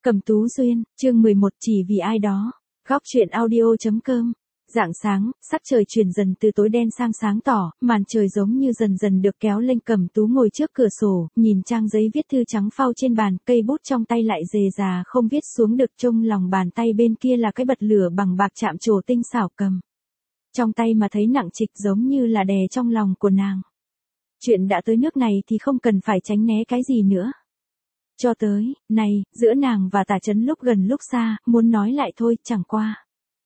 Cẩm Tú Duyên, chương 11 chỉ vì ai đó. Góc truyện audio.com. Rạng sáng, sắc trời chuyển dần từ tối đen sang sáng tỏ, màn trời giống như dần dần được kéo lên. Cẩm Tú ngồi trước cửa sổ, nhìn trang giấy viết thư trắng phau trên bàn, cây bút trong tay lại dề dà không viết xuống được. Trong lòng bàn tay bên kia là cái bật lửa bằng bạc chạm trổ tinh xảo, cầm trong tay mà thấy nặng trịch, giống như là đè trong lòng của nàng. Chuyện đã tới nước này thì không cần phải tránh né cái gì nữa. Cho tới, này, giữa nàng và Tả Chấn lúc gần lúc xa, muốn nói lại thôi, chẳng qua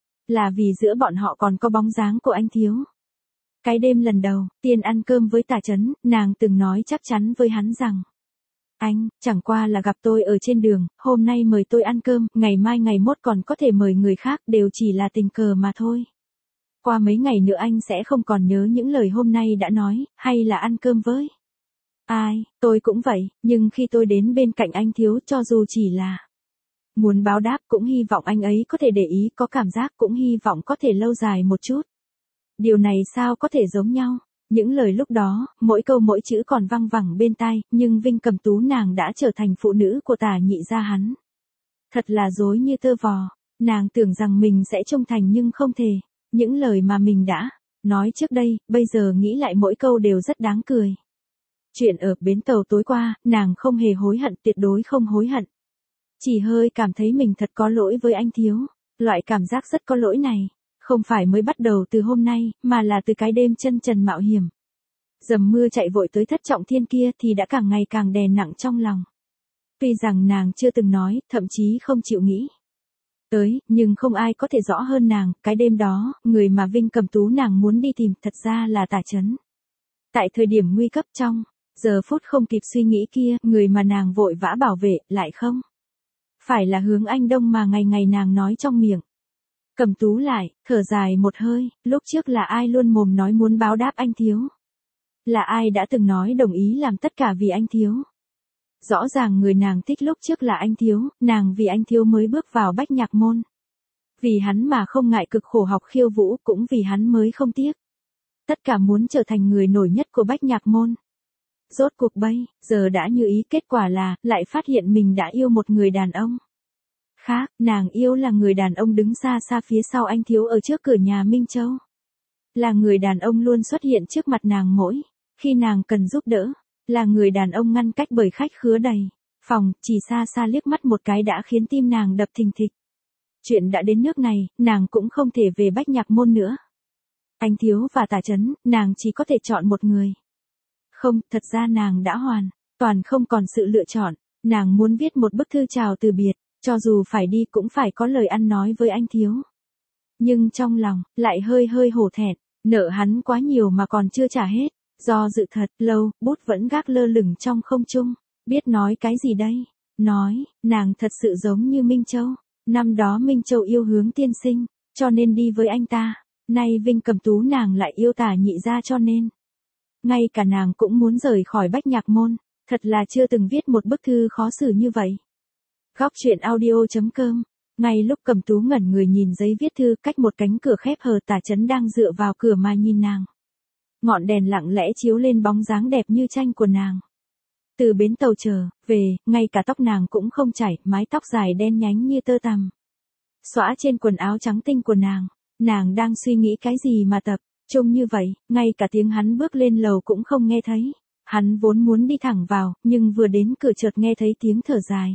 là vì giữa bọn họ còn có bóng dáng của anh Thiếu. Cái đêm lần đầu, tiên ăn cơm với Tả Chấn, nàng từng nói chắc chắn với hắn rằng: anh, chẳng qua là gặp tôi ở trên đường, hôm nay mời tôi ăn cơm, ngày mai ngày mốt còn có thể mời người khác, đều chỉ là tình cờ mà thôi. Qua mấy ngày nữa anh sẽ không còn nhớ những lời hôm nay đã nói, hay là ăn cơm với ai, tôi cũng vậy, nhưng khi tôi đến bên cạnh anh Thiếu, cho dù chỉ là muốn báo đáp, cũng hy vọng anh ấy có thể để ý, có cảm giác, cũng hy vọng có thể lâu dài một chút. Điều này sao có thể giống nhau? Những lời lúc đó, mỗi câu mỗi chữ còn văng vẳng bên tai, nhưng Vinh Cẩm Tú nàng đã trở thành phụ nữ của Tả nhị gia hắn. Thật là dối như tơ vò, nàng tưởng rằng mình sẽ trung thành nhưng không thể. Những lời mà mình đã nói trước đây, bây giờ nghĩ lại mỗi câu đều rất đáng cười. Chuyện ở bến tàu tối qua, nàng không hề hối hận, tuyệt đối không hối hận. Chỉ hơi cảm thấy mình thật có lỗi với anh Thiếu. Loại cảm giác rất có lỗi này, không phải mới bắt đầu từ hôm nay, mà là từ cái đêm chân trần mạo hiểm. Dầm mưa chạy vội tới Thất Trọng Thiên kia thì đã càng ngày càng đè nặng trong lòng. Tuy rằng nàng chưa từng nói, thậm chí không chịu nghĩ tới, nhưng không ai có thể rõ hơn nàng. Cái đêm đó, người mà Vinh Cẩm Tú nàng muốn đi tìm thật ra là Tả Chấn. Tại thời điểm nguy cấp, trong giờ phút không kịp suy nghĩ kia, người mà nàng vội vã bảo vệ, lại không phải là Hướng Anh Đông mà ngày ngày nàng nói trong miệng. Cẩm Tú lại thở dài một hơi, lúc trước là ai luôn mồm nói muốn báo đáp anh Thiếu? Là ai đã từng nói đồng ý làm tất cả vì anh Thiếu? Rõ ràng người nàng thích lúc trước là anh Thiếu, nàng vì anh Thiếu mới bước vào Bách Nhạc Môn. Vì hắn mà không ngại cực khổ học khiêu vũ, cũng vì hắn mới không tiếc tất cả muốn trở thành người nổi nhất của Bách Nhạc Môn. Rốt cuộc bây giờ đã như ý, kết quả là lại phát hiện mình đã yêu một người đàn ông khác. Nàng yêu là người đàn ông đứng xa xa phía sau anh Thiếu ở trước cửa nhà Minh Châu. Là người đàn ông luôn xuất hiện trước mặt nàng mỗi khi nàng cần giúp đỡ. Là người đàn ông ngăn cách bởi khách khứa đầy phòng, chỉ xa xa liếc mắt một cái đã khiến tim nàng đập thình thịch. Chuyện đã đến nước này, nàng cũng không thể về Bách Nhạc Môn nữa. Anh Thiếu và Tả Chấn, nàng chỉ có thể chọn một người. Không, thật ra nàng đã hoàn toàn không còn sự lựa chọn. Nàng muốn viết một bức thư chào từ biệt, cho dù phải đi cũng phải có lời ăn nói với anh Thiếu. Nhưng trong lòng, lại hơi hơi hổ thẹn, nợ hắn quá nhiều mà còn chưa trả hết. Do dự thật lâu, bút vẫn gác lơ lửng trong không trung. Biết nói cái gì đây? Nói, nàng thật sự giống như Minh Châu. Năm đó Minh Châu yêu Hướng tiên sinh, cho nên đi với anh ta. Nay Vinh Cẩm Tú nàng lại yêu Tả nhị gia, cho nên ngay cả nàng cũng muốn rời khỏi Bách Nhạc Môn. Thật là chưa từng viết một bức thư khó xử như vậy. Góc truyện audio.com. Ngay lúc Cẩm Tú ngẩn người nhìn giấy viết thư, cách một cánh cửa khép hờ, Tả Chấn đang dựa vào cửa mà nhìn nàng. Ngọn đèn lặng lẽ chiếu lên bóng dáng đẹp như tranh của nàng. Từ bến tàu trở về, ngay cả tóc nàng cũng không chải, mái tóc dài đen nhánh như tơ tằm xõa trên quần áo trắng tinh của nàng. Nàng đang suy nghĩ cái gì mà tập trung như vậy, ngay cả tiếng hắn bước lên lầu cũng không nghe thấy. Hắn vốn muốn đi thẳng vào, nhưng vừa đến cửa chợt nghe thấy tiếng thở dài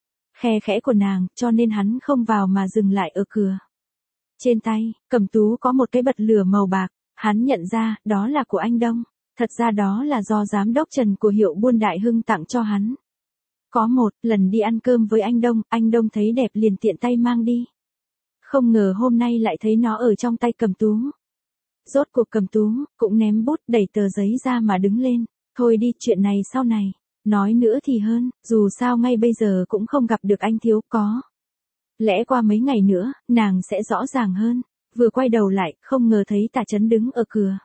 khe khẽ của nàng, cho nên hắn không vào mà dừng lại ở cửa. Trên tay, Cẩm Tú có một cái bật lửa màu bạc. Hắn nhận ra, đó là của anh Đông. Thật ra đó là do giám đốc Trần của hiệu buôn Đại Hưng tặng cho hắn. Có một lần đi ăn cơm với anh Đông thấy đẹp liền tiện tay mang đi. Không ngờ hôm nay lại thấy nó ở trong tay Cẩm Tú. Rốt cuộc Cẩm Tú cũng ném bút, đẩy tờ giấy ra mà đứng lên. Thôi đi, chuyện này sau này nói nữa thì hơn, dù sao ngay bây giờ cũng không gặp được anh Thiếu, có lẽ qua mấy ngày nữa, nàng sẽ rõ ràng hơn. Vừa quay đầu lại, không ngờ thấy Tả Chấn đứng ở cửa.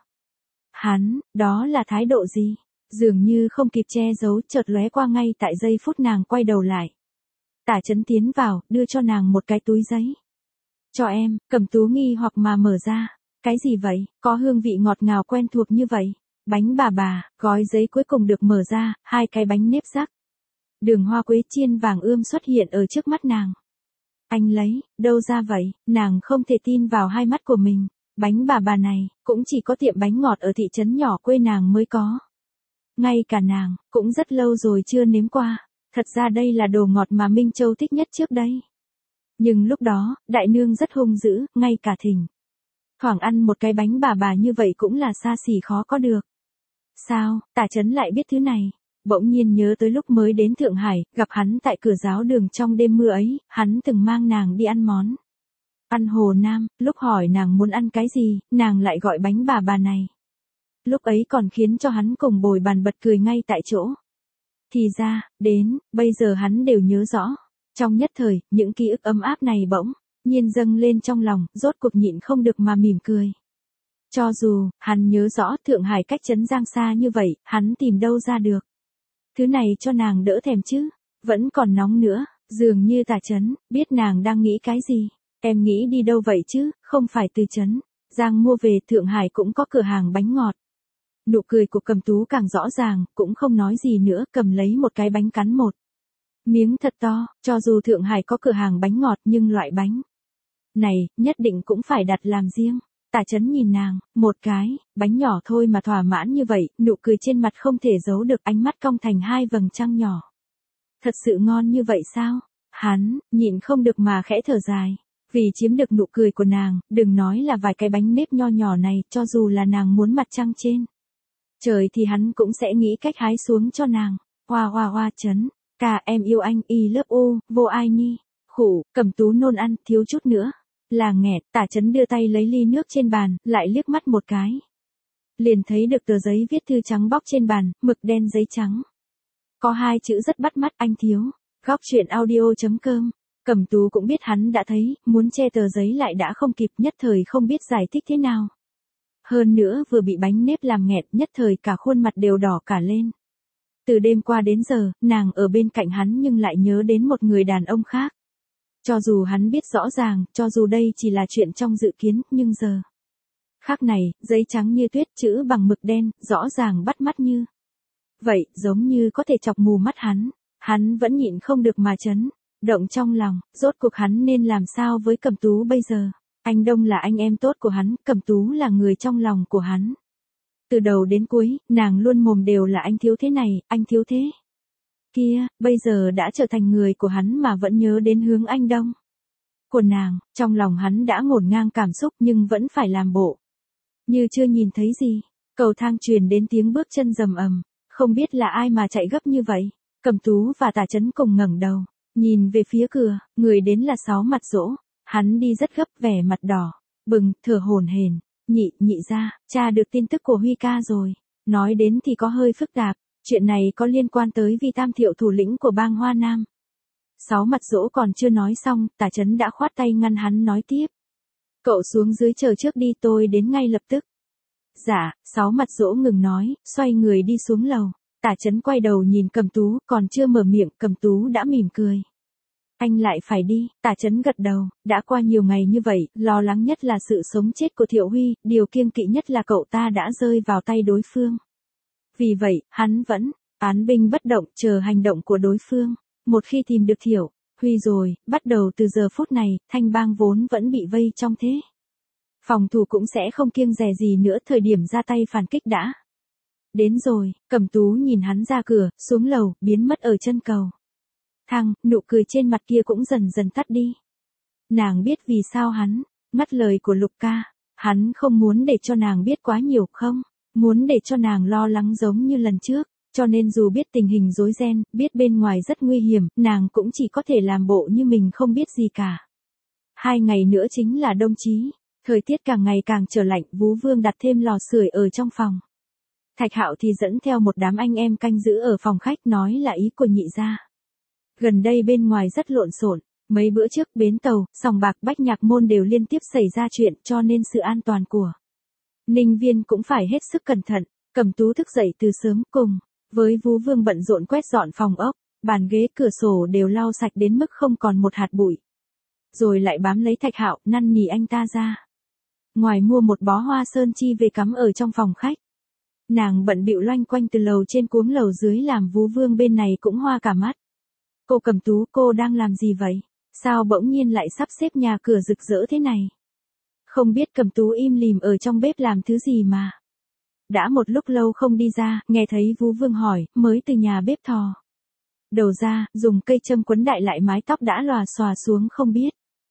Hắn, đó là thái độ gì? Dường như không kịp che giấu, chợt lóe qua ngay tại giây phút nàng quay đầu lại. Tả Chấn tiến vào, đưa cho nàng một cái túi giấy. Cho em. Cẩm Tú nghi hoặc mà mở ra. Cái gì vậy? Có hương vị ngọt ngào quen thuộc như vậy. Bánh bà, gói giấy cuối cùng được mở ra, hai cái bánh nếp rắc. Đường hoa quế chiên vàng ươm xuất hiện ở trước mắt nàng. Anh lấy, đâu ra vậy, nàng không thể tin vào hai mắt của mình. Bánh bà này, cũng chỉ có tiệm bánh ngọt ở thị trấn nhỏ quê nàng mới có. Ngay cả nàng, cũng rất lâu rồi chưa nếm qua. Thật ra đây là đồ ngọt mà Minh Châu thích nhất trước đây. Nhưng lúc đó, đại nương rất hung dữ, ngay cả thỉnh thoảng ăn một cái bánh bà như vậy cũng là xa xỉ khó có được. Sao, Tả Chấn lại biết thứ này? Bỗng nhiên nhớ tới lúc mới đến Thượng Hải, gặp hắn tại cửa giáo đường trong đêm mưa ấy, hắn từng mang nàng đi ăn món ăn Hồ Nam, lúc hỏi nàng muốn ăn cái gì, nàng lại gọi bánh bà này. Lúc ấy còn khiến cho hắn cùng bồi bàn bật cười ngay tại chỗ. Thì ra, đến, bây giờ hắn đều nhớ rõ. Trong nhất thời, những ký ức ấm áp này bỗng nhiên dâng lên trong lòng, rốt cuộc nhịn không được mà mỉm cười. Cho dù, hắn nhớ rõ Thượng Hải cách trấn Giang xa như vậy, hắn tìm đâu ra được. Thứ này cho nàng đỡ thèm chứ, vẫn còn nóng nữa, dường như Tả Chấn, biết nàng đang nghĩ cái gì. Em nghĩ đi đâu vậy chứ, không phải từ trấn Giang mua về Thượng Hải cũng có cửa hàng bánh ngọt. Nụ cười của Cầm Tú càng rõ ràng, cũng không nói gì nữa, cầm lấy một cái bánh cắn một miếng thật to, cho dù Thượng Hải có cửa hàng bánh ngọt nhưng loại bánh này, nhất định cũng phải đặt làm riêng. Tả Chấn nhìn nàng, một cái, bánh nhỏ thôi mà thỏa mãn như vậy, nụ cười trên mặt không thể giấu được, ánh mắt cong thành hai vầng trăng nhỏ. Thật sự ngon như vậy sao? Hắn, nhịn không được mà khẽ thở dài. Vì chiếm được nụ cười của nàng, đừng nói là vài cái bánh nếp nho nhỏ này, cho dù là nàng muốn mặt trăng trên trời thì hắn cũng sẽ nghĩ cách hái xuống cho nàng. Hoa hoa hoa Chấn, ca em yêu anh, y lớp u, vô ai nhi. Khủ, Cầm Tú nôn ăn, thiếu chút nữa là nghẹt. Tả Chấn đưa tay lấy ly nước trên bàn, lại liếc mắt một cái. Liền thấy được tờ giấy viết thư trắng bóc trên bàn, mực đen giấy trắng. Có hai chữ rất bắt mắt, anh thiếu. Góc truyện audio.com. Cầm Tú cũng biết hắn đã thấy, muốn che tờ giấy lại đã không kịp, nhất thời không biết giải thích thế nào. Hơn nữa vừa bị bánh nếp làm nghẹt, nhất thời cả khuôn mặt đều đỏ cả lên. Từ đêm qua đến giờ, nàng ở bên cạnh hắn nhưng lại nhớ đến một người đàn ông khác. Cho dù hắn biết rõ ràng, cho dù đây chỉ là chuyện trong dự kiến, nhưng giờ khác này, giấy trắng như tuyết, chữ bằng mực đen, rõ ràng bắt mắt như vậy, giống như có thể chọc mù mắt hắn vẫn nhịn không được mà chấn động trong lòng, rốt cuộc hắn nên làm sao với Cầm Tú bây giờ? Anh Đông là anh em tốt của hắn, Cầm Tú là người trong lòng của hắn. Từ đầu đến cuối, nàng luôn mồm đều là anh thiếu thế này, anh thiếu thế kia, bây giờ đã trở thành người của hắn mà vẫn nhớ đến hướng anh Đông của nàng, trong lòng hắn đã ngổn ngang cảm xúc nhưng vẫn phải làm bộ như chưa nhìn thấy gì. Cầu thang truyền đến tiếng bước chân rầm ầm, không biết là ai mà chạy gấp như vậy. Cầm Tú và Tả Chấn cùng ngẩng đầu, nhìn về phía cửa, người đến là Sáu Mặt Dỗ. Hắn đi rất gấp, vẻ mặt đỏ bừng, thở hổn hển. Nhị gia, cha được tin tức của Huy ca rồi. Nói đến thì có hơi phức tạp, chuyện này có liên quan tới Vi Tam Thiệu, thủ lĩnh của bang Hoa Nam. Sáu Mặt Dỗ còn chưa nói xong, Tả Chấn đã khoát tay ngăn hắn nói tiếp. Cậu xuống dưới chờ trước đi, tôi đến ngay lập tức. Dạ, Sáu Mặt Dỗ ngừng nói, xoay người đi xuống lầu. Tả Chấn quay đầu nhìn Cầm Tú, còn chưa mở miệng, Cầm Tú đã mỉm cười. Anh lại phải đi, Tả Chấn gật đầu, đã qua nhiều ngày như vậy, lo lắng nhất là sự sống chết của Thiệu Huy, điều kiêng kỵ nhất là cậu ta đã rơi vào tay đối phương. Vì vậy, hắn vẫn án binh bất động, chờ hành động của đối phương. Một khi tìm được Thiệu Huy rồi, bắt đầu từ giờ phút này, Thanh bang vốn vẫn bị vây trong thế phòng thủ cũng sẽ không kiêng dè gì nữa, thời điểm ra tay phản kích đã đến rồi. Cầm Tú nhìn hắn ra cửa, xuống lầu, biến mất ở chân cầu thang, nụ cười trên mặt kia cũng dần dần tắt đi. Nàng biết vì sao hắn ngắt lời của Lục ca, hắn không muốn để cho nàng biết quá nhiều, không muốn để cho nàng lo lắng giống như lần trước, cho nên dù biết tình hình rối ren, biết bên ngoài rất nguy hiểm, nàng cũng chỉ có thể làm bộ như mình không biết gì cả. 2 ngày nữa chính là đông chí, thời tiết càng ngày càng trở lạnh, Vú Vương đặt thêm lò sưởi ở trong phòng. Thạch Hạo thì dẫn theo một đám anh em canh giữ ở phòng khách, nói là ý của nhị gia. Gần đây bên ngoài rất lộn xộn, mấy bữa trước bến tàu, sòng bạc, Bách Nhạc Môn đều liên tiếp xảy ra chuyện, cho nên sự an toàn của Ninh Viên cũng phải hết sức cẩn thận. Cầm Tú thức dậy từ sớm, cùng với Vú Vương bận rộn quét dọn phòng ốc, bàn ghế, cửa sổ đều lau sạch đến mức không còn một hạt bụi. Rồi lại bám lấy Thạch Hạo, năn nỉ anh ta ra ngoài mua một bó hoa sơn chi về cắm ở trong phòng khách. Nàng bận bịu loanh quanh từ lầu trên cuống lầu dưới, làm Vú Vương bên này cũng hoa cả mắt. Cô Cẩm Tú, cô đang làm gì vậy? Sao bỗng nhiên lại sắp xếp nhà cửa rực rỡ thế này? Không biết Cẩm Tú im lìm ở trong bếp làm thứ gì mà. Đã một lúc lâu không đi ra, nghe thấy Vú Vương hỏi, mới từ nhà bếp thò đầu ra, dùng cây châm quấn đại lại mái tóc đã lòa xòa xuống không biết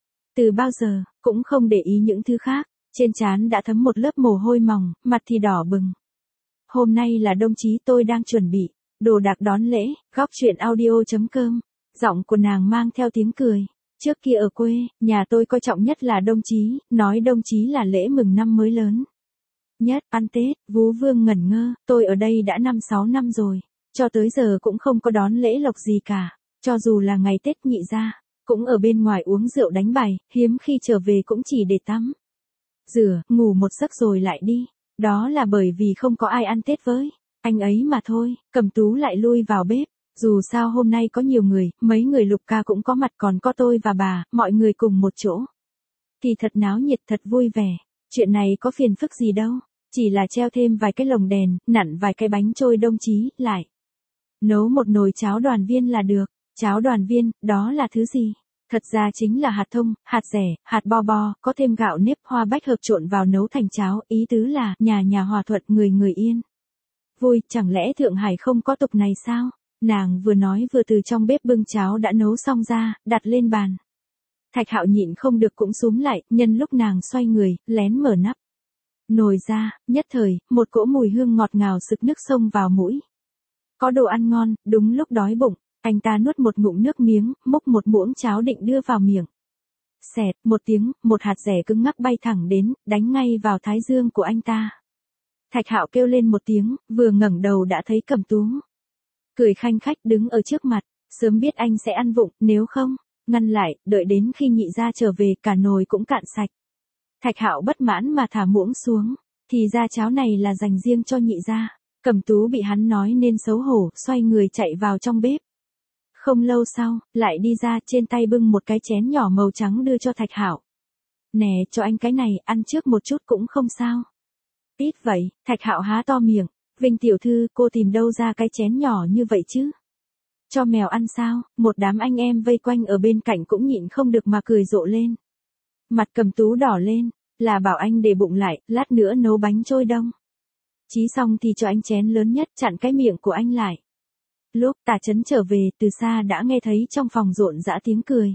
từ bao giờ, cũng không để ý những thứ khác, trên trán đã thấm một lớp mồ hôi mỏng, mặt thì đỏ bừng. Hôm nay là đồng chí tôi đang chuẩn bị đồ đạc đón lễ, góc chuyện audio.com. Giọng của nàng mang theo tiếng cười. Trước kia ở quê, nhà tôi coi trọng nhất là đồng chí, nói đồng chí là lễ mừng năm mới lớn nhất, ăn Tết. Vú Vương ngẩn ngơ, tôi ở đây đã 5-6 năm rồi, cho tới giờ cũng không có đón lễ lộc gì cả, cho dù là ngày Tết Nhị gia, cũng ở bên ngoài uống rượu đánh bài, hiếm khi trở về cũng chỉ để tắm rửa, ngủ một giấc rồi lại đi, đó là bởi vì không có ai ăn Tết với anh ấy mà thôi. Cẩm Tú lại lui vào bếp, dù sao hôm nay có nhiều người, mấy người Lục ca cũng có mặt, còn có tôi và bà, mọi người cùng một chỗ thì thật náo nhiệt, thật vui vẻ. Chuyện này có phiền phức gì đâu, chỉ là treo thêm vài cái lồng đèn, nặn vài cái bánh trôi đồng chí, lại nấu một nồi cháo đoàn viên là được. Cháo đoàn viên, đó là thứ gì? Thật ra chính là hạt thông, hạt dẻ, hạt bo bo, có thêm gạo nếp hoa bách hợp trộn vào nấu thành cháo, ý tứ là nhà nhà hòa thuận, người người yên vui. Chẳng lẽ Thượng Hải không có tục này sao? Nàng vừa nói vừa từ trong bếp bưng cháo đã nấu xong ra, đặt lên bàn. Thạch Hạo nhịn không được cũng xúm lại, nhân lúc nàng xoay người, lén mở nắp nồi ra, nhất thời, một cỗ mùi hương ngọt ngào sực nước sông vào mũi. Có đồ ăn ngon, đúng lúc đói bụng, anh ta nuốt một ngụm nước miếng, múc một muỗng cháo định đưa vào miệng. Xẹt, một tiếng, một hạt dẻ cứng ngắc bay thẳng đến, đánh ngay vào thái dương của anh ta. Thạch Hạo kêu lên một tiếng, vừa ngẩng đầu đã thấy Cẩm Tú cười khanh khách đứng ở trước mặt, sớm biết anh sẽ ăn vụng, nếu không ngăn lại, đợi đến khi nhị gia trở về cả nồi cũng cạn sạch. Thạch Hạo bất mãn mà thả muỗng xuống, thì ra cháo này là dành riêng cho nhị gia. Cẩm Tú bị hắn nói nên xấu hổ, xoay người chạy vào trong bếp. Không lâu sau, lại đi ra, trên tay bưng một cái chén nhỏ màu trắng đưa cho Thạch Hạo. Nè, cho anh cái này, ăn trước một chút cũng không sao. Ít vậy, Thạch Hạo há to miệng, Vinh tiểu thư, cô tìm đâu ra cái chén nhỏ như vậy chứ? Cho mèo ăn sao? Một đám anh em vây quanh ở bên cạnh cũng nhịn không được mà cười rộ lên. Mặt Cẩm Tú đỏ lên, là bảo anh để bụng lại, lát nữa nấu bánh trôi đông chí xong thì cho anh chén lớn nhất, chặn cái miệng của anh lại. Lúc Tả Chấn trở về, từ xa đã nghe thấy trong phòng rộn rã tiếng cười.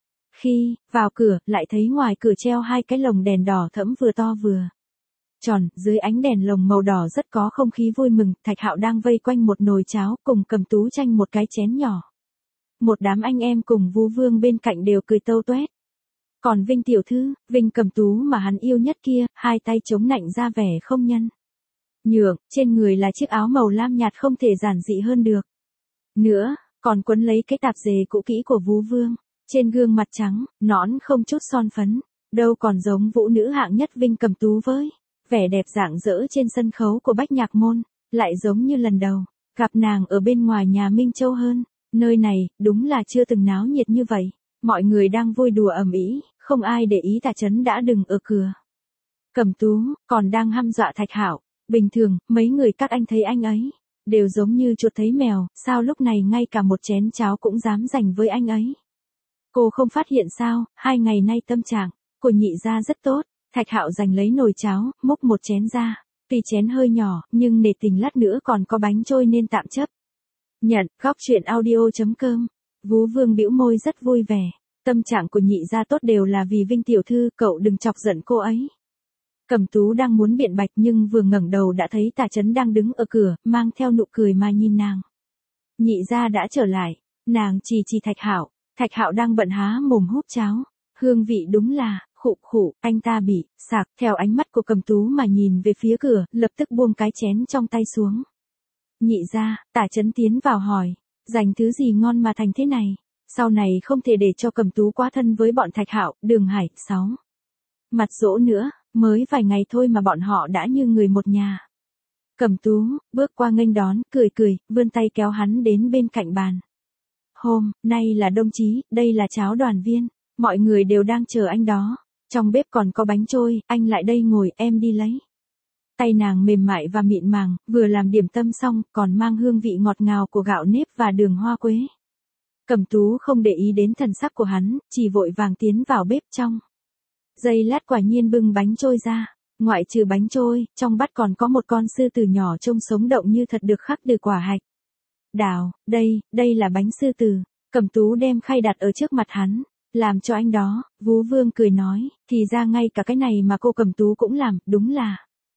Khi vào cửa, lại thấy ngoài cửa treo hai cái lồng đèn đỏ thẫm vừa to vừa tròn, dưới ánh đèn lồng màu đỏ rất có không khí vui mừng. Thạch Hạo đang vây quanh một nồi cháo, cùng Cẩm Tú tranh một cái chén nhỏ. Một đám anh em cùng Vú Vương bên cạnh đều cười tâu toét. Còn Vinh tiểu thư, Vinh Cẩm Tú mà hắn yêu nhất kia, hai tay chống nạnh ra vẻ không nhân nhượng, trên người là chiếc áo màu lam nhạt không thể giản dị hơn được. Nữa, còn quấn lấy cái tạp dề cũ kỹ của Vú Vương, trên gương mặt trắng, nõn không chút son phấn, đâu còn giống vũ nữ hạng nhất Vinh Cẩm Tú với vẻ đẹp rạng rỡ trên sân khấu của Bách Nhạc Môn, lại giống như lần đầu gặp nàng ở bên ngoài nhà Minh Châu hơn. Nơi này, đúng là chưa từng náo nhiệt như vậy. Mọi người đang vui đùa ầm ĩ, không ai để ý Tả Chấn đã đứng ở cửa. Cẩm Tú còn đang hăm dọa Thạch Hạo. Bình thường, mấy người các anh thấy anh ấy đều giống như chuột thấy mèo, sao lúc này ngay cả một chén cháo cũng dám dành với anh ấy. Cô không phát hiện sao, 2 ngày nay tâm trạng của nhị gia rất tốt. Thạch Hạo giành lấy nồi cháo, múc một chén ra. Tuy chén hơi nhỏ, nhưng nể tình lát nữa còn có bánh trôi nên tạm chấp nhận. Góc chuyện audio.com. Vú Vương bĩu môi rất vui vẻ. Tâm trạng của nhị gia tốt đều là vì Vinh tiểu thư, cậu đừng chọc giận cô ấy. Cẩm Tú đang muốn biện bạch nhưng vừa ngẩng đầu đã thấy Tả Chấn đang đứng ở cửa, mang theo nụ cười mà nhìn nàng. Nhị gia đã trở lại, nàng chỉ chỉ Thạch Hạo. Thạch Hạo đang bận há mồm húp cháo. Hương vị đúng là khụ khụ, anh ta bị sạc theo ánh mắt của Cẩm Tú mà nhìn về phía cửa, lập tức buông cái chén trong tay xuống. Nhị gia, Tả Chấn tiến vào hỏi, dành thứ gì ngon mà thành thế này? Sau này không thể để cho Cẩm Tú quá thân với bọn Thạch Hạo, Đường Hải, 6 mặt dỗ nữa, mới vài ngày thôi mà bọn họ đã như người một nhà. Cẩm Tú bước qua nghênh đón, cười cười, vươn tay kéo hắn đến bên cạnh bàn. Hôm nay là đồng chí, đây là cháo đoàn viên, mọi người đều đang chờ anh đó. Trong bếp còn có bánh trôi, anh lại đây ngồi, em đi lấy. Tay nàng mềm mại và mịn màng, vừa làm điểm tâm xong, còn mang hương vị ngọt ngào của gạo nếp và đường hoa quế. Cẩm Tú không để ý đến thần sắc của hắn, chỉ vội vàng tiến vào bếp trong. Giây lát quả nhiên bưng bánh trôi ra, ngoại trừ bánh trôi, trong bát còn có một con sư tử nhỏ trông sống động như thật được khắc từ quả hạch. Đào, đây là bánh sư tử. Cẩm Tú đem khay đặt ở trước mặt hắn, làm cho anh đó. Vú Vương cười nói, thì ra ngay cả cái này mà cô Cẩm Tú cũng làm, đúng là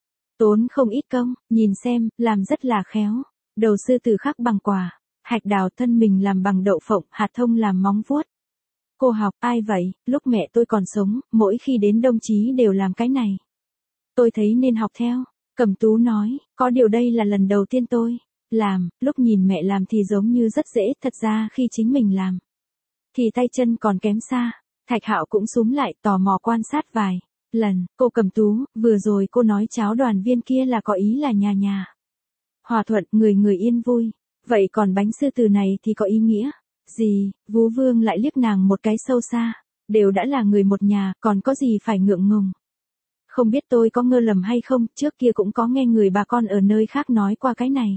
tốn không ít công, nhìn xem, làm rất là khéo. Đầu sư tử khắc bằng quả hạch đào, thân mình làm bằng đậu phộng, hạt thông làm móng vuốt. Cô học, ai vậy? Lúc mẹ tôi còn sống, mỗi khi đến Đông Chí đều làm cái này. Tôi thấy nên học theo. Cẩm Tú nói, có điều đây là lần đầu tiên tôi làm, lúc nhìn mẹ làm thì giống như rất dễ, thật ra khi chính mình làm thì tay chân còn kém xa. Thạch Hạo cũng súm lại tò mò quan sát vài lần. Cô Cẩm Tú, vừa rồi cô nói cháo đoàn viên kia là có ý là nhà hòa thuận, người người yên vui. Vậy còn bánh sư tử này thì có ý nghĩa gì? Vú Vương lại liếc nàng một cái sâu xa. Đều đã là người một nhà, còn có gì phải ngượng ngùng. Không biết tôi có ngơ lầm hay không, trước kia cũng có nghe người bà con ở nơi khác nói qua cái này.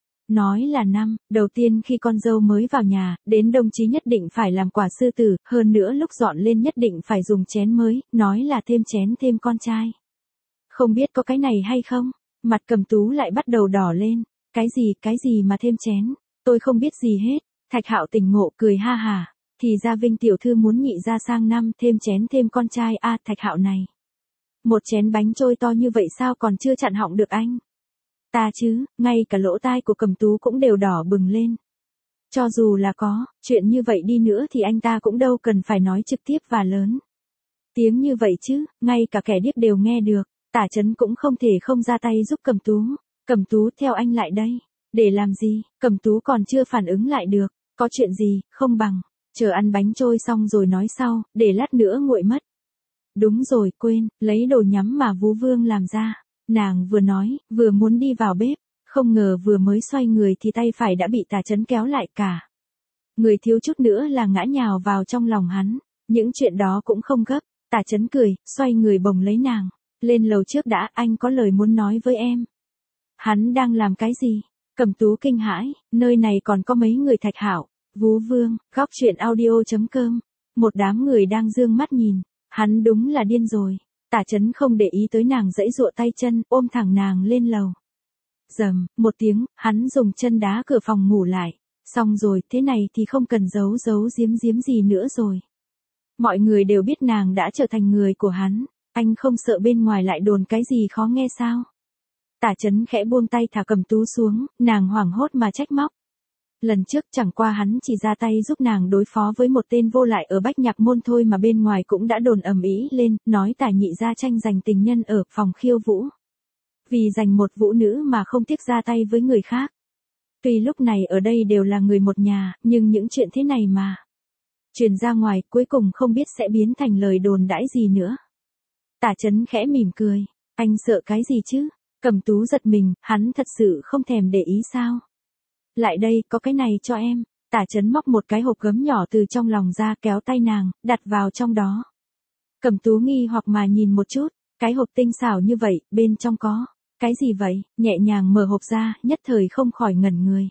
Nói là năm đầu tiên khi con dâu mới vào nhà, đến Đông Chí nhất định phải làm quả sư tử, hơn nữa lúc dọn lên nhất định phải dùng chén mới, nói là thêm chén thêm con trai. Không biết có cái này hay không? Mặt Cẩm Tú lại bắt đầu đỏ lên. Cái gì mà thêm chén? Tôi không biết gì hết. Thạch Hạo tỉnh ngộ cười ha hà. Thì ra Vinh tiểu thư muốn nhị ra sang năm thêm chén thêm con trai a. Thạch Hạo này. Một chén bánh trôi to như vậy sao còn chưa chặn họng được anh? Ta chứ, ngay cả lỗ tai của Cẩm Tú cũng đều đỏ bừng lên. Cho dù là có chuyện như vậy đi nữa thì anh ta cũng đâu cần phải nói trực tiếp và lớn tiếng như vậy chứ, ngay cả kẻ điếc đều nghe được. Tả Chấn cũng không thể không ra tay giúp Cẩm Tú. Cẩm Tú, theo anh lại đây. Để làm gì? Cẩm Tú còn chưa phản ứng lại được. Có chuyện gì, không bằng chờ ăn bánh trôi xong rồi nói sau, để lát nữa nguội mất. Đúng rồi, quên, lấy đồ nhắm mà Vú Vương làm ra. Nàng vừa nói, vừa muốn đi vào bếp, không ngờ vừa mới xoay người thì tay phải đã bị Tả Chấn kéo lại cả. Người thiếu chút nữa là ngã nhào vào trong lòng hắn. Những chuyện đó cũng không gấp. Tả Chấn cười, xoay người bồng lấy nàng. Lên lầu trước đã, anh có lời muốn nói với em. Hắn đang làm cái gì? Cẩm Tú kinh hãi, nơi này còn có mấy người. Thạch Hạo, Vú Vương, góc truyện audio.com. Một đám người đang dương mắt nhìn. Hắn đúng là điên rồi. Tả Chấn không để ý tới nàng giãy giụa tay chân, ôm thẳng nàng lên lầu. Rầm, một tiếng, hắn dùng chân đá cửa phòng ngủ lại. Xong rồi, thế này thì không cần giấu giếm gì nữa rồi. Mọi người đều biết nàng đã trở thành người của hắn. Anh không sợ bên ngoài lại đồn cái gì khó nghe sao? Tả Chấn khẽ buông tay thả Cẩm Tú xuống, nàng hoảng hốt mà trách móc. Lần trước chẳng qua hắn chỉ ra tay giúp nàng đối phó với một tên vô lại ở Bách Nhạc Môn thôi mà bên ngoài cũng đã đồn ầm ĩ lên, nói Tả nhị gia tranh giành tình nhân ở phòng khiêu vũ. Vì giành một vũ nữ mà không tiếc ra tay với người khác. Tuy lúc này ở đây đều là người một nhà, nhưng những chuyện thế này mà truyền ra ngoài cuối cùng không biết sẽ biến thành lời đồn đãi gì nữa. Tả Chấn khẽ mỉm cười, anh sợ cái gì chứ? Cẩm Tú giật mình, hắn thật sự không thèm để ý sao? Lại đây, có cái này cho em. Tả Chấn móc một cái hộp gấm nhỏ từ trong lòng ra, kéo tay nàng, đặt vào trong đó. Cẩm Tú nghi hoặc mà nhìn một chút, cái hộp tinh xảo như vậy, bên trong có cái gì vậy? Nhẹ nhàng mở hộp ra, nhất thời không khỏi ngẩn người.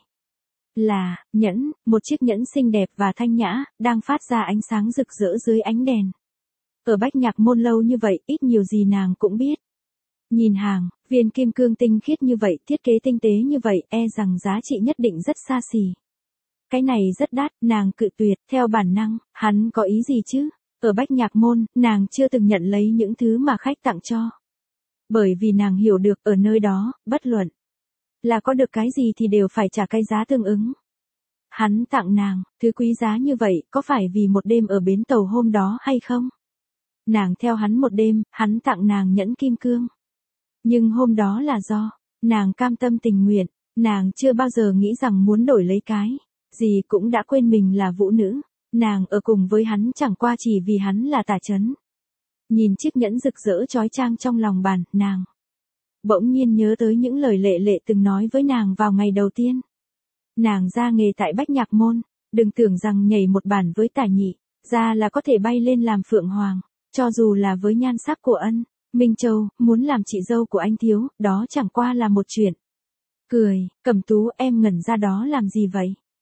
Là nhẫn, một chiếc nhẫn xinh đẹp và thanh nhã, đang phát ra ánh sáng rực rỡ dưới ánh đèn. Ở Bách Nhạc Môn lâu như vậy, ít nhiều gì nàng cũng biết. Nhìn hàng, viên kim cương tinh khiết như vậy, thiết kế tinh tế như vậy, e rằng giá trị nhất định rất xa xỉ. Cái này rất đắt, nàng cự tuyệt, theo bản năng, hắn có ý gì chứ? Ở Bách Nhạc Môn, nàng chưa từng nhận lấy những thứ mà khách tặng cho. Bởi vì nàng hiểu được ở nơi đó, bất luận là có được cái gì thì đều phải trả cái giá tương ứng. Hắn tặng nàng, thứ quý giá như vậy, có phải vì một đêm ở bến tàu hôm đó hay không? Nàng theo hắn một đêm, hắn tặng nàng nhẫn kim cương. Nhưng hôm đó là do nàng cam tâm tình nguyện, nàng chưa bao giờ nghĩ rằng muốn đổi lấy cái gì, cũng đã quên mình là vũ nữ. Nàng ở cùng với hắn chẳng qua chỉ vì hắn là Tả Chấn. Nhìn chiếc nhẫn rực rỡ chói chang trong lòng bàn, nàng bỗng nhiên nhớ tới những lời Lệ Lệ từng nói với nàng vào ngày đầu tiên nàng ra nghề tại Bách Nhạc Môn. Đừng tưởng rằng nhảy một bản với Tả nhị ra là có thể bay lên làm phượng hoàng, cho dù là với nhan sắc của Ân Minh Châu, muốn làm chị dâu của anh thiếu, đó chẳng qua là một chuyện cười. Cẩm Tú, em ngẩn ra đó làm gì vậy?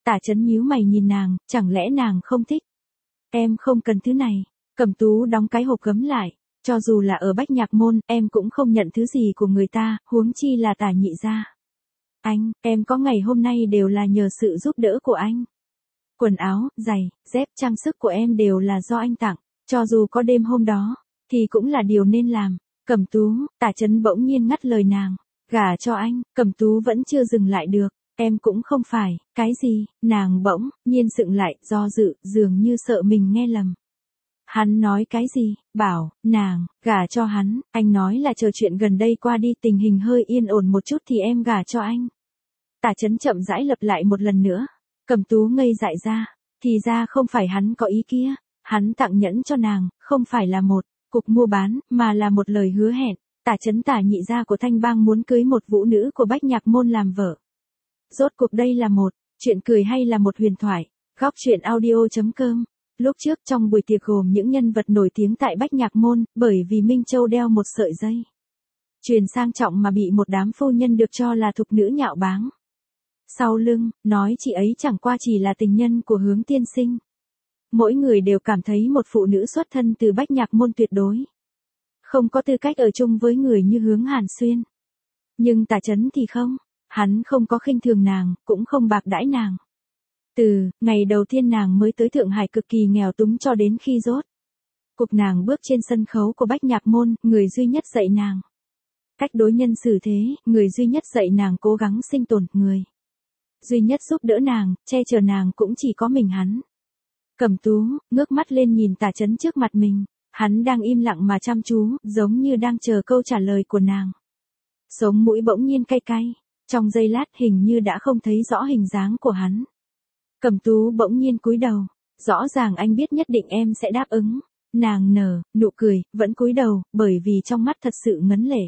Tả Chấn nhíu mày nhìn nàng, chẳng lẽ nàng không thích? Em không cần thứ này. Cẩm Tú đóng cái hộp gấm lại. Cho dù là ở Bách Nhạc Môn, em cũng không nhận thứ gì của người ta, huống chi là Tả nhị gia. Anh, em có ngày hôm nay đều là nhờ sự giúp đỡ của anh. Quần áo, giày, dép, trang sức của em đều là do anh tặng. Cho dù có đêm hôm đó, thì cũng là điều nên làm. Cẩm Tú, Tả Chấn bỗng nhiên ngắt lời nàng. Gả cho anh, Cẩm Tú vẫn chưa dừng lại được. Em cũng không phải, cái gì, nàng bỗng nhiên sững lại, do dự, dường như sợ mình nghe lầm. Hắn nói cái gì, bảo, nàng, gả cho hắn, anh nói là chờ chuyện gần đây qua đi tình hình hơi yên ổn một chút thì em gả cho anh. Tả Chấn chậm rãi lặp lại một lần nữa. Cẩm Tú ngây dại ra, thì ra không phải hắn có ý kia, hắn tặng nhẫn cho nàng, không phải là một cuộc mua bán, mà là một lời hứa hẹn. Tả Chấn Tả nhị gia của Thanh Bang muốn cưới một vũ nữ của Bách Nhạc Môn làm vợ. Rốt cuộc đây là một chuyện cười hay là một huyền thoại? Góc truyện audio.com. Lúc trước trong buổi tiệc gồm những nhân vật nổi tiếng tại Bách Nhạc Môn, bởi vì Minh Châu đeo một sợi dây chuyền sang trọng mà bị một đám phu nhân được cho là thục nữ nhạo báng sau lưng, nói chị ấy chẳng qua chỉ là tình nhân của Hướng tiên sinh. Mỗi người đều cảm thấy một phụ nữ xuất thân từ Bách Nhạc Môn tuyệt đối không có tư cách ở chung với người như Hướng Hàn Xuyên. Nhưng Tả Chấn thì không, hắn không có khinh thường nàng, cũng không bạc đãi nàng. Từ ngày đầu tiên nàng mới tới Thượng Hải cực kỳ nghèo túng cho đến khi rốt cuộc nàng bước trên sân khấu của Bách Nhạc Môn, người duy nhất dạy nàng cách đối nhân xử thế, người duy nhất dạy nàng cố gắng sinh tồn, người duy nhất giúp đỡ nàng, che chở nàng cũng chỉ có mình hắn. Cẩm Tú ngước mắt lên nhìn Tả Chấn trước mặt mình, hắn đang im lặng mà chăm chú, giống như đang chờ câu trả lời của nàng. Sống mũi bỗng nhiên cay cay, trong giây lát hình như đã không thấy rõ hình dáng của hắn. Cẩm Tú bỗng nhiên cúi đầu, rõ ràng anh biết nhất định em sẽ đáp ứng. Nàng nở nụ cười, vẫn cúi đầu, bởi vì trong mắt thật sự ngấn lệ.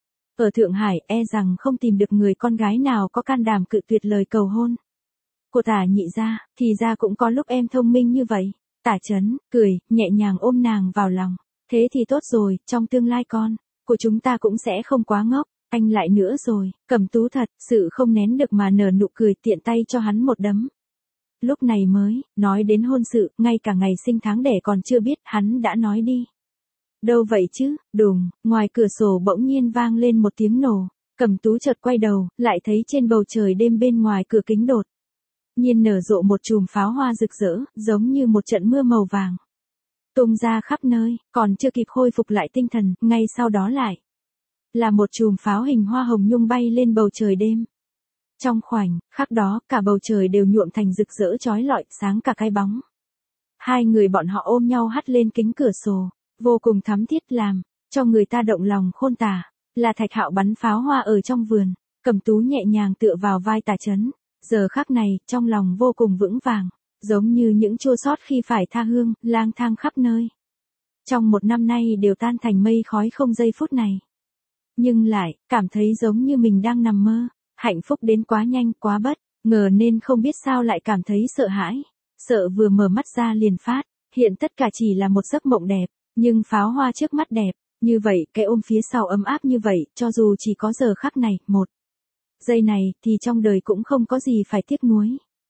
Ở Thượng Hải e rằng không tìm được người con gái nào có can đảm cự tuyệt lời cầu hôn của Tả nhị gia, thì ra cũng có lúc em thông minh như vậy. Tả Chấn cười, nhẹ nhàng ôm nàng vào lòng. Thế thì tốt rồi, trong tương lai con của chúng ta cũng sẽ không quá ngốc. Anh lại nữa rồi, Cẩm Tú thật sự không nén được mà nở nụ cười, tiện tay cho hắn một đấm. Lúc này mới nói đến hôn sự, ngay cả ngày sinh tháng đẻ còn chưa biết hắn đã nói đi. Đâu vậy chứ? Đùng, ngoài cửa sổ bỗng nhiên vang lên một tiếng nổ. Cẩm Tú chợt quay đầu, lại thấy trên bầu trời đêm bên ngoài cửa kính đột nhiên nở rộ một chùm pháo hoa rực rỡ, giống như một trận mưa màu vàng tung ra khắp nơi. Còn chưa kịp khôi phục lại tinh thần, ngay sau đó lại là một chùm pháo hình hoa hồng nhung bay lên bầu trời đêm. Trong khoảnh khắc đó, cả bầu trời đều nhuộm thành rực rỡ chói lọi, sáng cả cái bóng. Hai người bọn họ ôm nhau hắt lên kính cửa sổ, vô cùng thắm thiết, làm cho người ta động lòng khôn tả. Là Thạch Hạo bắn pháo hoa ở trong vườn. Cẩm Tú nhẹ nhàng tựa vào vai Tả Chấn, giờ khắc này trong lòng vô cùng vững vàng, giống như những chua xót khi phải tha hương, lang thang khắp nơi. Trong một năm nay đều tan thành mây khói không giây phút này. Nhưng lại cảm thấy giống như mình đang nằm mơ, hạnh phúc đến quá nhanh, quá bất ngờ nên không biết sao lại cảm thấy sợ hãi. Sợ vừa mở mắt ra liền phát hiện tất cả chỉ là một giấc mộng đẹp, nhưng pháo hoa trước mắt đẹp như vậy, cái ôm phía sau ấm áp như vậy, cho dù chỉ có giờ khắc này, một giây này, thì trong đời cũng không có gì phải tiếc nuối.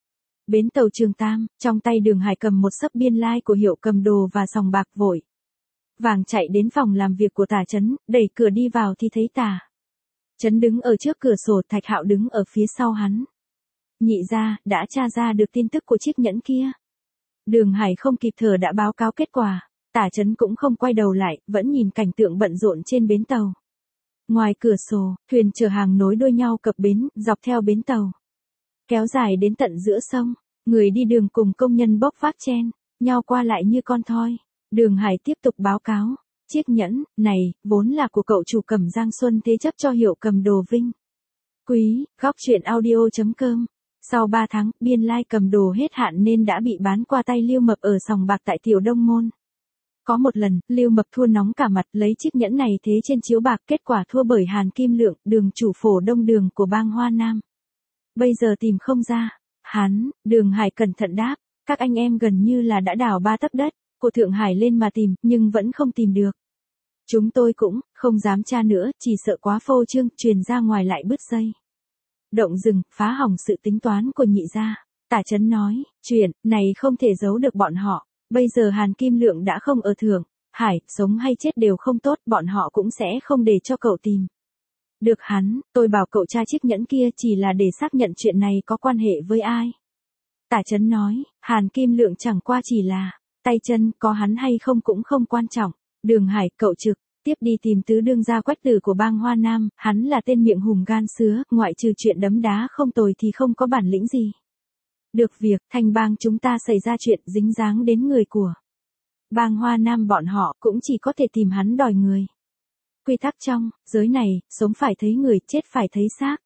Bến tàu Trường Tam, trong tay Đường Hải cầm một xấp biên lai của Hiệu Cầm Đồ và sòng bạc, vội vàng chạy đến phòng làm việc của Tả Chấn, đẩy cửa đi vào thì thấy Tả Chấn đứng ở trước cửa sổ, Thạch Hạo đứng ở phía sau hắn. Nhị gia, đã tra ra được tin tức của chiếc nhẫn kia. Đường Hải không kịp thở đã báo cáo kết quả. Tả Chấn cũng không quay đầu lại, vẫn nhìn cảnh tượng bận rộn trên bến tàu. Ngoài cửa sổ, thuyền chở hàng nối đuôi nhau cập bến, dọc theo bến tàu kéo dài đến tận giữa sông. Người đi đường cùng công nhân bốc vác chen nhau qua lại như con thoi. Đường Hải tiếp tục báo cáo. Chiếc nhẫn này vốn là của cậu chủ Cẩm Giang Xuân thế chấp cho Hiệu Cầm Đồ Vinh Quý. Góc truyện audio.com. Sau 3 tháng, biên lai cầm đồ hết hạn nên đã bị bán qua tay Lưu Mập ở sòng bạc tại Tiểu Đông Môn. Có một lần, Lưu Mập thua nóng cả mặt, lấy chiếc nhẫn này thế trên chiếu bạc, kết quả thua bởi Hàn Kim Lượng, đường chủ phổ Đông Đường của bang Hoa Nam. Bây giờ tìm không ra. Hắn, Đường Hải cẩn thận đáp, các anh em gần như là đã đào 3 tấc đất của Thượng Hải lên mà tìm, nhưng vẫn không tìm được. Chúng tôi cũng không dám tra nữa, chỉ sợ quá phô trương, truyền ra ngoài lại bứt dây động rừng, phá hỏng sự tính toán của nhị gia. Tả Chấn nói, chuyện này không thể giấu được bọn họ, bây giờ Hàn Kim Lượng đã không ở Thượng Hải, sống hay chết đều không tốt, bọn họ cũng sẽ không để cho cậu tìm được hắn, tôi bảo cậu tra chiếc nhẫn kia chỉ là để xác nhận chuyện này có quan hệ với ai. Tả Chấn nói, Hàn Kim Lượng chẳng qua chỉ là tay chân, có hắn hay không cũng không quan trọng. Đường Hải, cậu trực tiếp đi tìm tứ đương gia Quách Tử của bang Hoa Nam, hắn là tên miệng hùm gan sứa, ngoại trừ chuyện đấm đá không tồi thì không có bản lĩnh gì. Được việc, thành bang chúng ta xảy ra chuyện dính dáng đến người của bang Hoa Nam, bọn họ cũng chỉ có thể tìm hắn đòi người. Quy tắc trong giới này, sống phải thấy người, chết phải thấy xác.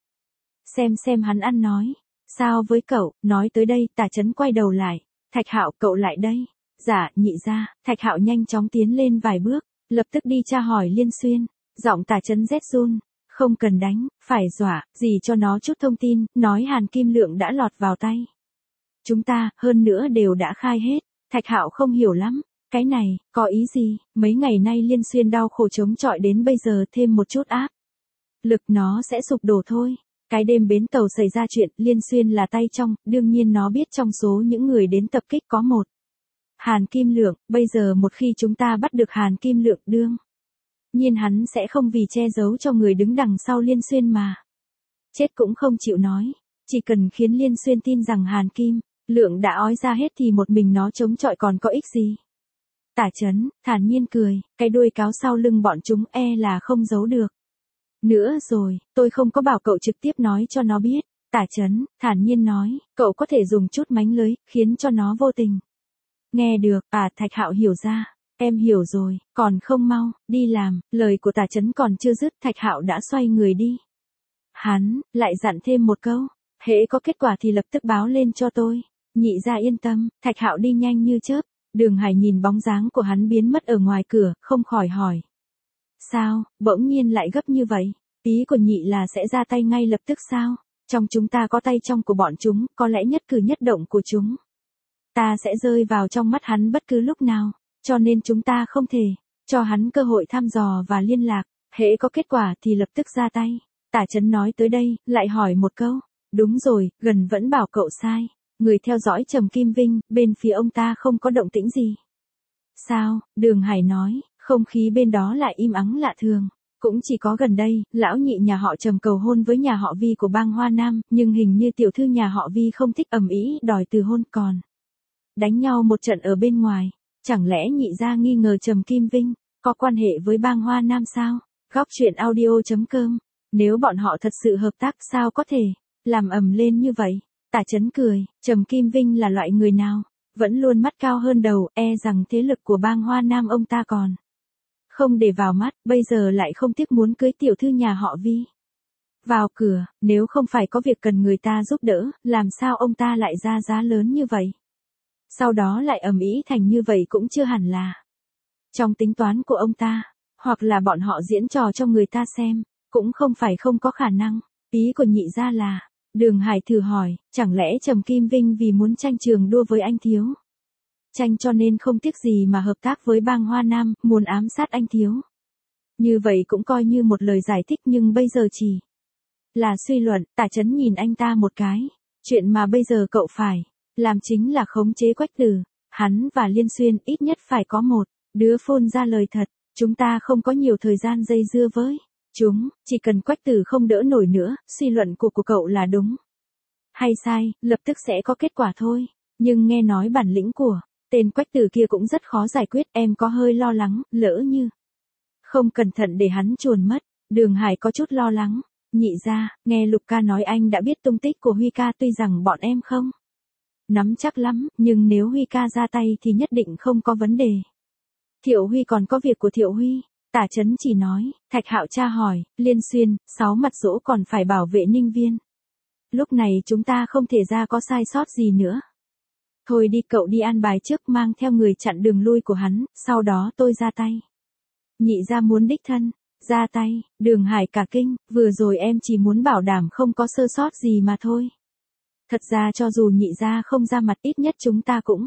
Xem hắn ăn nói sao với cậu. Nói tới đây, Tả Chấn quay đầu lại, Thạch Hạo, cậu lại đây. Dạ, nhị gia. Thạch Hạo nhanh chóng tiến lên vài bước, lập tức đi tra hỏi Liên Xuyên. Giọng Tả Chấn rét run, không cần đánh, phải dọa, gì cho nó chút thông tin, nói Hàn Kim Lượng đã lọt vào tay chúng ta, hơn nữa đều đã khai hết. Thạch Hạo không hiểu lắm, cái này có ý gì? Mấy ngày nay Liên Xuyên đau khổ chống chọi đến bây giờ, thêm một chút áp lực nó sẽ sụp đổ thôi. Cái đêm bến tàu xảy ra chuyện, Liên Xuyên là tay trong, đương nhiên nó biết trong số những người đến tập kích có một Hàn Kim Lượng, bây giờ một khi chúng ta bắt được Hàn Kim Lượng, đương nhiên hắn sẽ không vì che giấu cho người đứng đằng sau Liên Xuyên mà chết cũng không chịu nói. Chỉ cần khiến Liên Xuyên tin rằng Hàn Kim Lượng đã ói ra hết thì một mình nó chống chọi còn có ích gì. Tả Chấn thản nhiên cười, cái đuôi cáo sau lưng bọn chúng là không giấu được nữa rồi, tôi không có bảo cậu trực tiếp nói cho nó biết. Tả Chấn thản nhiên nói, cậu có thể dùng chút mánh lưới, khiến cho nó vô tình nghe được. Thạch Hạo hiểu ra, em hiểu rồi, còn không mau đi làm. Lời của Tả Chấn còn chưa dứt, Thạch Hạo đã xoay người đi. Hắn lại dặn thêm một câu, hễ có kết quả thì lập tức báo lên cho tôi. Nhị gia yên tâm. Thạch Hạo đi nhanh như chớp. Đường Hải nhìn bóng dáng của hắn biến mất ở ngoài cửa, không khỏi hỏi, sao, bỗng nhiên lại gấp như vậy? Ý của nhị là sẽ ra tay ngay lập tức sao? Trong chúng ta có tay trong của bọn chúng, có lẽ nhất cử nhất động của chúng ta sẽ rơi vào trong mắt hắn bất cứ lúc nào, cho nên chúng ta không thể cho hắn cơ hội thăm dò và liên lạc, hễ có kết quả thì lập tức ra tay. Tả Chấn nói tới đây, lại hỏi một câu, đúng rồi, gần vẫn bảo cậu sai. Người theo dõi Trầm Kim Vinh, bên phía ông ta không có động tĩnh gì. Sao? Đường Hải nói, không khí bên đó lại im ắng lạ thường. Cũng chỉ có gần đây, lão nhị nhà họ Trầm cầu hôn với nhà họ Vi của bang Hoa Nam, nhưng hình như tiểu thư nhà họ Vi không thích ầm ĩ đòi từ hôn, còn đánh nhau một trận ở bên ngoài. Chẳng lẽ nhị gia nghi ngờ Trầm Kim Vinh có quan hệ với bang Hoa Nam sao? Góc truyện audio.com. Nếu bọn họ thật sự hợp tác, sao có thể làm ầm lên như vậy? Tả Chấn cười, Trầm Kim Vinh là loại người nào? Vẫn luôn mắt cao hơn đầu, rằng thế lực của bang Hoa Nam ông ta còn không để vào mắt, bây giờ lại không tiếc muốn cưới tiểu thư nhà họ Vi vào cửa, nếu không phải có việc cần người ta giúp đỡ, làm sao ông ta lại ra giá lớn như vậy? Sau đó lại ầm ĩ thành như vậy cũng chưa hẳn là trong tính toán của ông ta, hoặc là bọn họ diễn trò cho người ta xem, cũng không phải không có khả năng. Ý của nhị gia là, Đường Hải thử hỏi, chẳng lẽ Trầm Kim Vinh vì muốn tranh trường đua với anh Thiếu Tranh cho nên không tiếc gì mà hợp tác với bang Hoa Nam, muốn ám sát anh Thiếu? Như vậy cũng coi như một lời giải thích, nhưng bây giờ chỉ là suy luận. Tả Chấn nhìn anh ta một cái. Chuyện mà bây giờ cậu phải làm chính là khống chế Quách Tử. Hắn và Liên Xuyên ít nhất phải có một đứa phun ra lời thật. Chúng ta không có nhiều thời gian dây dưa với chúng, chỉ cần Quách Tử không đỡ nổi nữa. Suy luận của cậu là đúng hay sai, lập tức sẽ có kết quả thôi. Nhưng nghe nói bản lĩnh của tên Quách Tử kia cũng rất khó giải quyết, em có hơi lo lắng, lỡ như không cẩn thận để hắn chuồn mất. Đường Hải có chút lo lắng. Nhị gia, nghe Lục ca nói anh đã biết tung tích của Huy ca, tuy rằng bọn em không nắm chắc lắm, nhưng nếu Huy ca ra tay thì nhất định không có vấn đề. Thiệu Huy còn có việc của Thiệu Huy. Tả Chấn chỉ nói. Thạch Hạo tra hỏi, Liên Xuyên, 6 mặt dỗ còn phải bảo vệ Ninh Viên. Lúc này chúng ta không thể ra có sai sót gì nữa. Thôi đi, cậu đi an bài trước, mang theo người chặn đường lui của hắn, sau đó tôi ra tay. Nhị gia muốn đích thân ra tay. Đường Hải cả kinh, vừa rồi em chỉ muốn bảo đảm không có sơ sót gì mà thôi. Thật ra cho dù nhị gia không ra mặt, ít nhất chúng ta cũng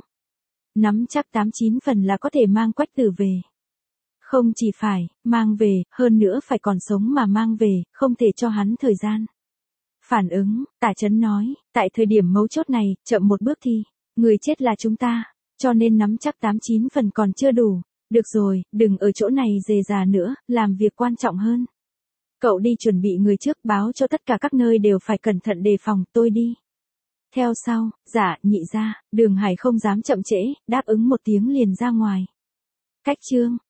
nắm chắc 89 phần là có thể mang Quách Tử về. Không chỉ phải mang về, hơn nữa phải còn sống mà mang về, không thể cho hắn thời gian Phản ứng, Tả Chấn nói, tại thời điểm mấu chốt này, chậm một bước thì, người chết là chúng ta, cho nên nắm chắc 89 phần còn chưa đủ. Được rồi, đừng ở chỗ này dề già nữa, làm việc quan trọng hơn. Cậu đi chuẩn bị người trước, báo cho tất cả các nơi đều phải cẩn thận đề phòng, tôi đi. Theo sau, dạ, nhị ra, Đường Hải không dám chậm trễ, đáp ứng một tiếng liền ra ngoài. Cách chương